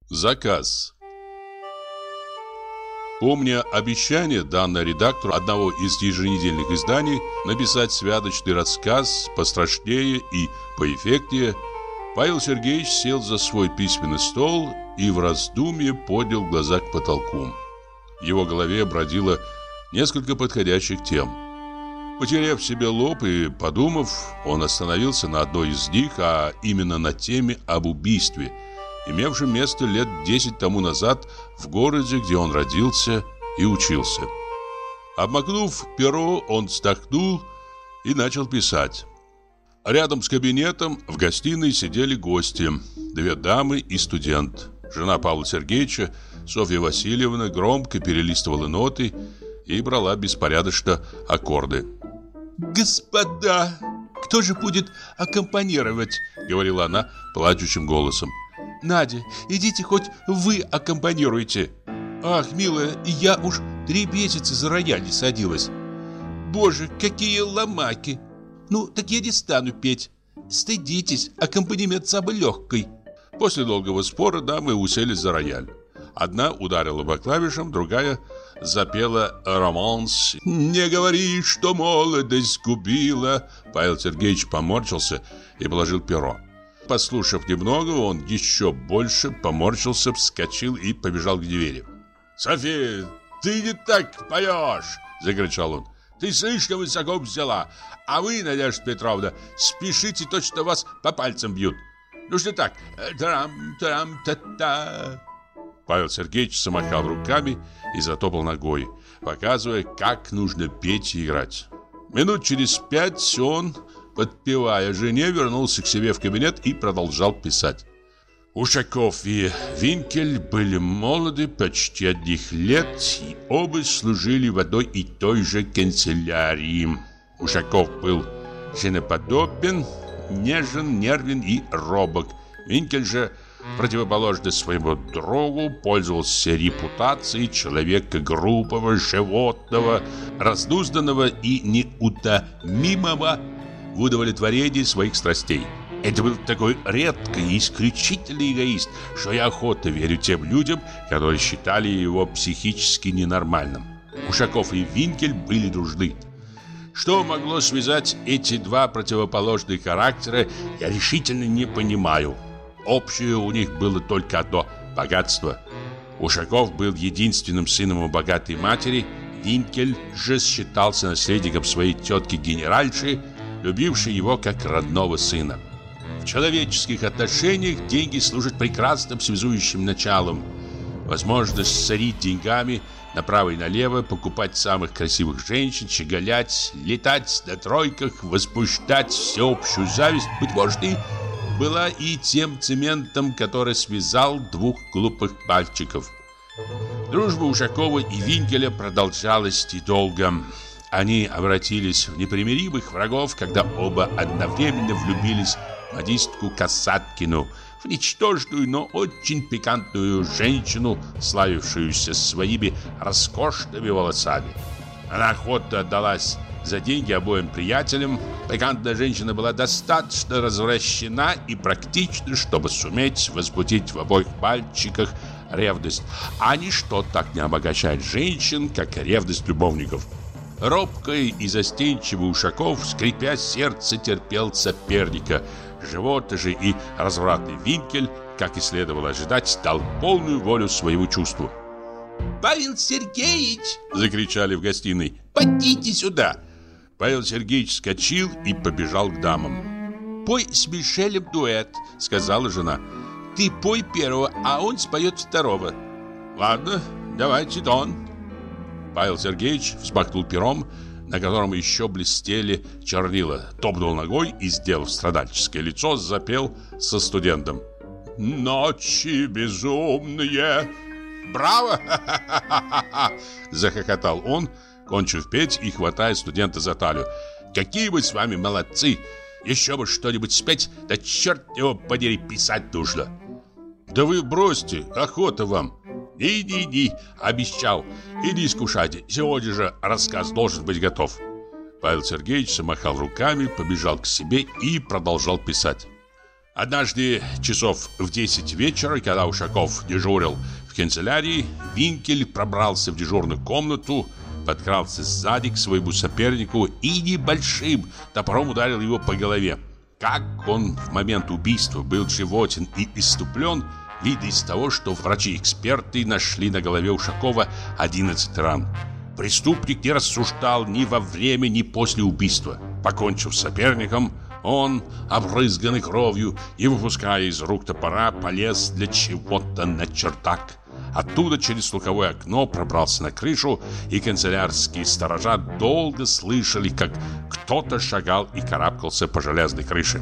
Заказ. Помня обещание, данное редактору одного из еженедельных изданий, написать святочный рассказ пострашнее и поэффектнее, Павел Сергеевич сел за свой письменный стол и в раздумье поднял глаза к потолку. В его голове бродило несколько подходящих тем. Потеряв себе лоб и подумав, он остановился на одной из них, а именно на теме об убийстве, имевшем место лет 10 тому назад в городе, где он родился и учился. Обмакнув перо, он вздохнул и начал писать. Рядом с кабинетом в гостиной сидели гости, 2 дамы и студент. Жена Павла Сергеевича, Софья Васильевна, громко перелистывала ноты и брала беспорядочно аккорды. «Господа, кто же будет аккомпанировать?» — говорила она плачущим голосом. «Надя, идите, хоть вы аккомпанируйте». «Ах, милая, я уж 3 месяца за рояль не садилась». «Боже, какие ломаки!» «Ну, так я не стану петь. Стыдитесь, аккомпанемент самый легкий». После долгого спора дамы уселись за рояль. Одна ударила по клавишам, другая запела романс. «Не говори, что молодость губила». Павел Сергеевич поморщился и положил перо. Послушав немного, он еще больше поморщился, вскочил и побежал к двери. «София, ты не так поешь!» — закричал он. «Ты слишком высоко взяла, а вы, Надежда Петровна, спешите, точно вас по пальцам бьют. Ну что так? Трам-трам-та-та». Павел Сергеевич замахал руками и затопал ногой, показывая, как нужно петь и играть. Минут через 5 он, подпевая жене, вернулся к себе в кабинет и продолжал писать. Ушаков и Винкель были молоды, почти одних лет, и оба служили в одной и той же канцелярии. Ушаков был женоподобен, нежен, нервен и робок. Винкель же, противоположно своему другу, пользовался репутацией человека грубого, животного, разнузданного и неутомимого в удовлетворении своих страстей. Это был такой редкий и исключительный эгоист, что я охотно верю тем людям, которые считали его психически ненормальным. Ушаков и Винкель были дружны. Что могло связать эти 2 противоположных характера, я решительно не понимаю. Общее у них было только одно – богатство. Ушаков был единственным сыном у богатой матери, Винкель же считался наследником своей тетки-генеральши, любившей его как родного сына. В человеческих отношениях деньги служат прекрасным связующим началом. Возможность сорить деньгами направо и налево, покупать самых красивых женщин, щеголять, летать на тройках, возбуждать всеобщую зависть, быть может, и была и тем цементом, который связал 2 глупых мальчиков. Дружба Ушакова и Винкеля продолжалась недолго. Они обратились в непримиримых врагов, когда оба одновременно влюбились в модистку Касаткину, в ничтожную, но очень пикантную женщину, славившуюся своими роскошными волосами. Она охотно отдалась за деньги обоим приятелям. Пикантная женщина была достаточно развращена и практична, чтобы суметь возбудить в обоих мальчиках ревность. А ничто так не обогащает женщин, как ревность любовников. Робкий и застенчивый Ушаков, скрипя сердце, терпел соперника. Животный же и развратный Винкель, как и следовало ожидать, дал полную волю своему чувству. «Павел Сергеевич!» — закричали в гостиной. «Подите сюда!» Павел Сергеевич вскочил и побежал к дамам. «Пой с Мишелем дуэт», — сказала жена. «Ты пой первого, а он споет второго». «Ладно, давайте тон». Павел Сергеевич взмахнул пером, на котором еще блестели чернила, топнул ногой и, сделав страдальческое лицо, запел со студентом. «Ночи безумные!» «Браво! Ха-ха-ха-ха-ха!» — захохотал он, кончив петь и хватая студента за талию. «Какие вы с вами молодцы! Еще бы что-нибудь спеть, да черт его подери, писать нужно!» «Да вы бросьте, охота вам!» «Иди, обещал. Иди скушайте. Сегодня же рассказ должен быть готов». Павел Сергеевич замахал руками, побежал к себе и продолжал писать. Однажды часов в 10 вечера, когда Ушаков дежурил в канцелярии, Винкель пробрался в дежурную комнату, подкрался сзади к своему сопернику и небольшим топором ударил его по голове. Как он в момент убийства был животен и исступлен, видно из того, что врачи-эксперты нашли на голове Ушакова 11 ран. Преступник не рассуждал ни во время, ни после убийства. Покончив с соперником, он, обрызганный кровью и выпуская из рук топора, полез для чего-то на чердак. Оттуда через слуховое окно пробрался на крышу, и канцелярские сторожа долго слышали, как кто-то шагал и карабкался по железной крыше.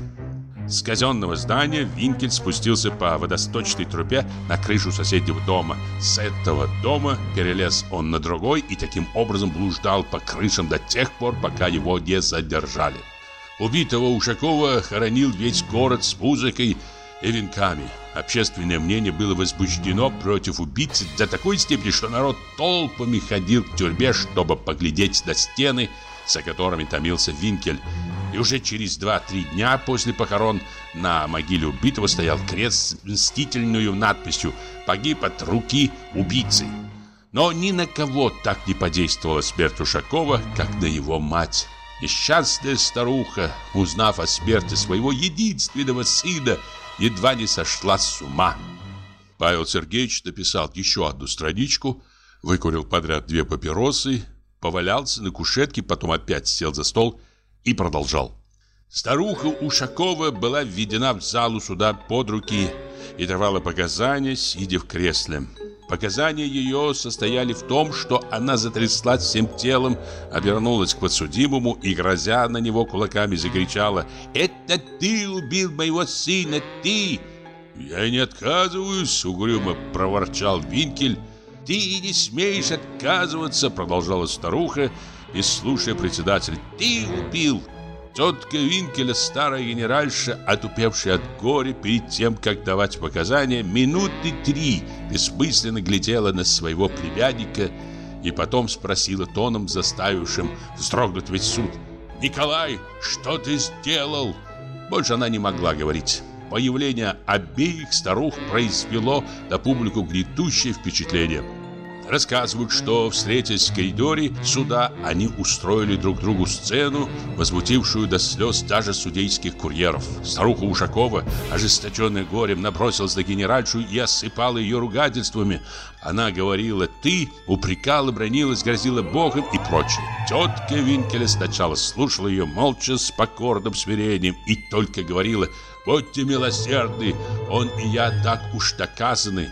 С казенного здания Винкель спустился по водосточной трубе на крышу соседнего дома. С этого дома перелез он на другой и таким образом блуждал по крышам до тех пор, пока его не задержали. Убитого Ушакова хоронил весь город с музыкой и венками. Общественное мнение было возбуждено против убийцы до такой степени, что народ толпами ходил к тюрьме, чтобы поглядеть на стены, за которыми томился Винкель. И уже через 2-3 дня после похорон на могиле убитого стоял крест с мстительной надписью «Погиб от руки убийцы». Но ни на кого так не подействовала смерть Ушакова, как на его мать. Несчастная старуха, узнав о смерти своего единственного сына, едва не сошла с ума. Павел Сергеевич написал еще одну страничку, выкурил подряд 2 папиросы, повалялся на кушетке, потом опять сел за стол и продолжал. Старуха Ушакова была введена в залу суда под руки и давала показания, сидя в кресле. Показания ее состояли в том, что она затряслась всем телом, обернулась к подсудимому и, грозя на него кулаками, закричала: «Это ты убил моего сына, ты!» «Я не отказываюсь», — угрюмо проворчал Винкель. «Ты и не смеешь отказываться», — продолжала старуха, и слушая председателя: «Ты убил!» Тетка Винкеля, старая генеральша, отупевшая от горя, перед тем, как давать показания, минуты 3 бессмысленно глядела на своего племянника и потом спросила тоном, заставившим вздрогнуть весь суд: «Николай, что ты сделал?» Больше она не могла говорить. Появление обеих старух произвело на публику гнетущее впечатление. Рассказывают, что, встретясь в коридоре суда, они устроили друг другу сцену, возмутившую до слез даже судейских курьеров. Старуха Ушакова, ожесточенная горем, набросилась на генеральшу и осыпала ее ругательствами. Она говорила «ты», упрекала, бранилась, грозила Богом и прочее. Тетка Винкеля сначала слушала ее молча, с покорным смирением, и только говорила: «Будьте милосердны, он и я так уж доказаны».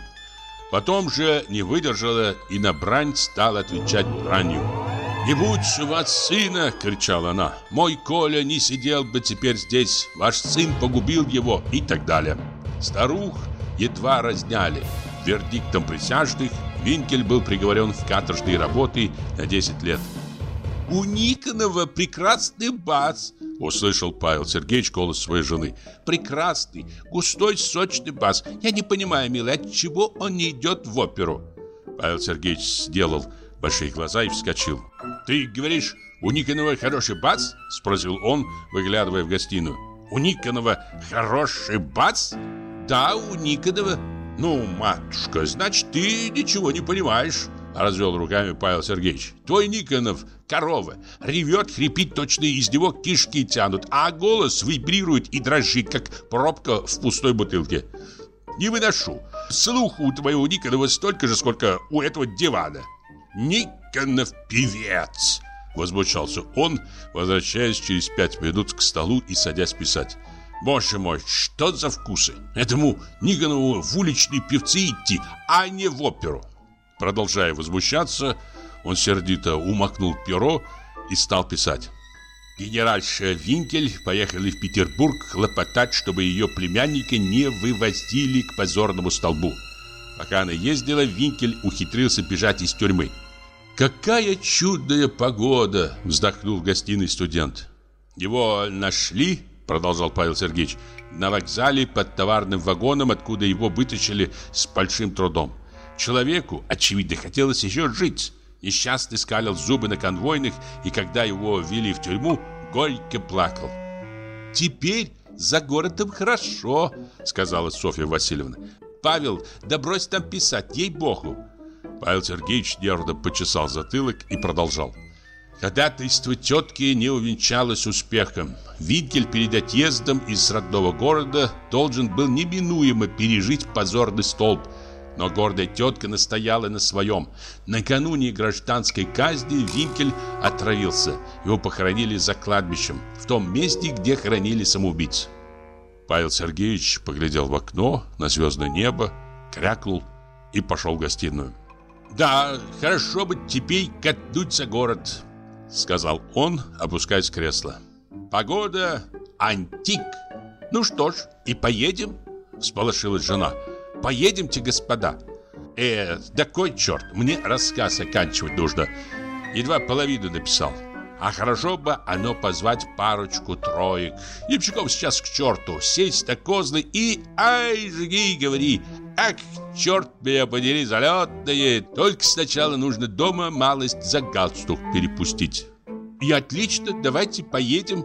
Потом же не выдержала и на брань стала отвечать бранью. «Не будь у вас сына!» — кричала она. «Мой Коля не сидел бы теперь здесь, ваш сын погубил его» и так далее. Старух едва разняли. Вердиктом присяжных Винкель был приговорен в каторжные работы на 10 лет. «У Никонова прекрасный бас!» — услышал Павел Сергеевич голос своей жены. «Прекрасный, густой, сочный бас. Я не понимаю, милый, отчего он не идет в оперу?» Павел Сергеевич сделал большие глаза и вскочил. «Ты говоришь, у Никонова хороший бас?» — спросил он, выглядывая в гостиную. «У Никонова хороший бас?» «Да, у Никонова». «Ну, матушка, значит, ты ничего не понимаешь», — развел руками Павел Сергеевич. «Твой Никонов — корова, ревет, хрипит, точно из него кишки тянут, а голос вибрирует и дрожит, как пробка в пустой бутылке. Не выношу. Слуху у твоего Никонова столько же, сколько у этого дивана». «Никонов певец!» — возмущался он, возвращаясь через 5 минут к столу и садясь писать. «Боже мой, что за вкусы! Этому Никонову в уличные певцы идти, а не в оперу!» Продолжая возмущаться, он сердито умакнул перо и стал писать. Генеральша Винкель поехали в Петербург хлопотать, чтобы ее племянника не вывозили к позорному столбу. Пока она ездила, Винкель ухитрился бежать из тюрьмы. «Какая чудная погода!» — вздохнул в гостиной студент. «Его нашли», — продолжал Павел Сергеевич, «на вокзале под товарным вагоном, откуда его вытащили с большим трудом. Человеку, очевидно, хотелось еще жить. Несчастный скалил зубы на конвойных, и когда его ввели в тюрьму, горько плакал. Теперь За городом хорошо, сказала Софья Васильевна. Павел, да брось там писать, ей-богу. Павел Сергеевич нервно почесал затылок и продолжал. Ходатайство тетки не увенчалось успехом. Винкель перед отъездом из родного города должен был неминуемо пережить позорный столб. Но гордая тетка настояла на своем. Накануне гражданской казни Винкель отравился. Его похоронили за кладбищем, в том месте, где хоронили самоубийц. Павел Сергеевич поглядел в окно на звездное небо, крякнул и пошел в гостиную. «Да, хорошо бы теперь катнуть за город», — сказал он, опускаясь в кресло. «Погода антик. Ну что ж, и поедем?» — всполошилась жена. «Поедемте, господа». Да кой черт, мне рассказ оканчивать нужно. Едва половину написал. А хорошо бы оно позвать парочку-троек. Ямщиков сейчас к черту, сесть на козлы и... Ай, жги, говори. Ах, черт меня подери, залетные. Только сначала нужно дома малость за галстук перепустить. И отлично, давайте поедем.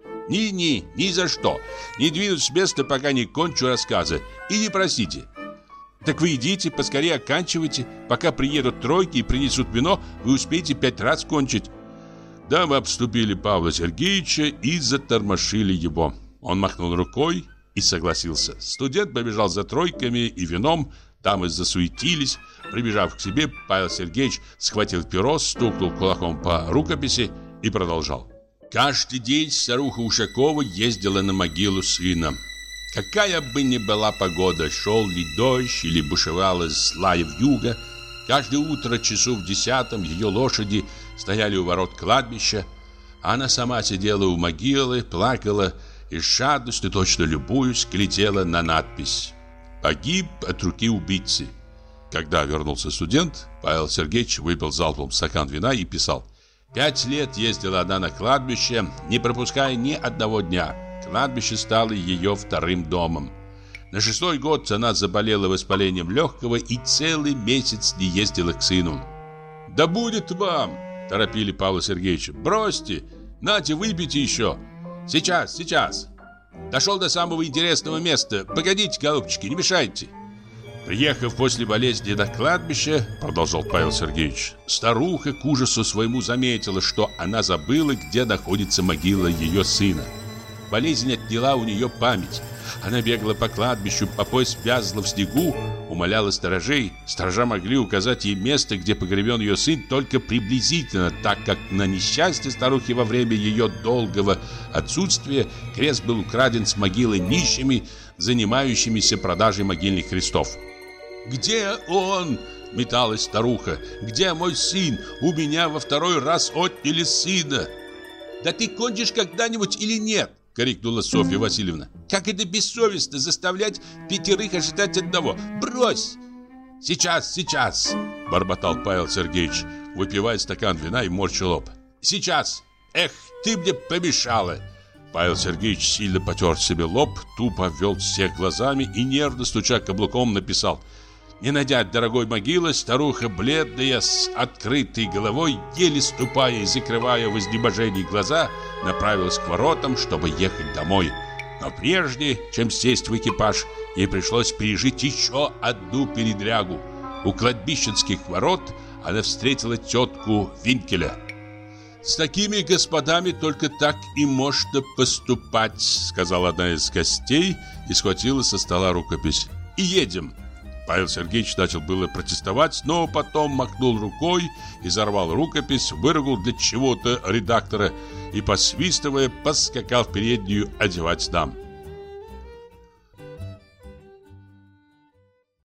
Ни за что. Не двинусь с места, пока не кончу рассказа. И не просите. Так вы идите, поскорее оканчивайте. Пока приедут тройки и принесут вино, вы успеете 5 раз кончить. Дамы обступили Павла Сергеевича и затормошили его. Он махнул рукой и согласился. Студент побежал за тройками и вином. Дамы засуетились. Прибежав к себе, Павел Сергеевич схватил перо, стукнул кулаком по рукописи и продолжал. Каждый день старуха Ушакова ездила на могилу сына. Какая бы ни была погода, шел ли дождь или бушевала злая вьюга, каждое утро часу в 10 ее лошади стояли у ворот кладбища. Она сама сидела у могилы, плакала и с жадностью, точно любуясь, глядела на надпись «Погиб от руки убийцы». Когда вернулся студент, Павел Сергеевич выпил залпом стакан вина и писал: 5 лет ездила она на кладбище, не пропуская ни одного дня. Кладбище стало ее вторым домом. На 6-й год она заболела воспалением легкого и целый месяц не ездила к сыну. «Да будет вам!» – торопили Павла Сергеевича. «Бросьте! Нате, выпейте еще! Сейчас! Дошел до самого интересного места. Погодите, голубчики, не мешайте!» Приехав после болезни на кладбище, продолжал Павел Сергеевич, старуха к ужасу своему заметила, что она забыла, где находится могила ее сына. Болезнь отняла у нее память. Она бегала по кладбищу, по пояс вязла в снегу, умоляла сторожей. Сторожа могли указать ей место, где погребен ее сын, только приблизительно, так как на несчастье старухи во время ее долгого отсутствия крест был украден с могилы нищими, занимающимися продажей могильных крестов. «Где он?» – металась старуха. «Где мой сын? У меня во 2-й раз отняли сына!» «Да ты кончишь когда-нибудь или нет?» – крикнула Софья Васильевна. «Как это бессовестно заставлять 5 ожидать одного! Брось!» Сейчас!» – бормотал Павел Сергеевич, выпивая стакан вина и морща лоб. «Сейчас! Эх, ты мне помешала!» Павел Сергеевич сильно потер себе лоб, тупо обвел всех глазами и, нервно стуча каблуком, написал: «Не найдя дорогой могилы, старуха, бледная, с открытой головой, еле ступая и закрывая в изнеможении глаза, направилась к воротам, чтобы ехать домой. Но прежде, чем сесть в экипаж, ей пришлось пережить еще одну передрягу. У кладбищенских ворот она встретила тетку Винкеля. «С такими господами только так и можно поступать», — сказала одна из гостей и схватила со стола рукопись. «И едем». Павел Сергеевич начал было протестовать, но потом махнул рукой, изорвал рукопись, выругал для чего-то редактора и, посвистывая, поскакал в переднюю одевать дам.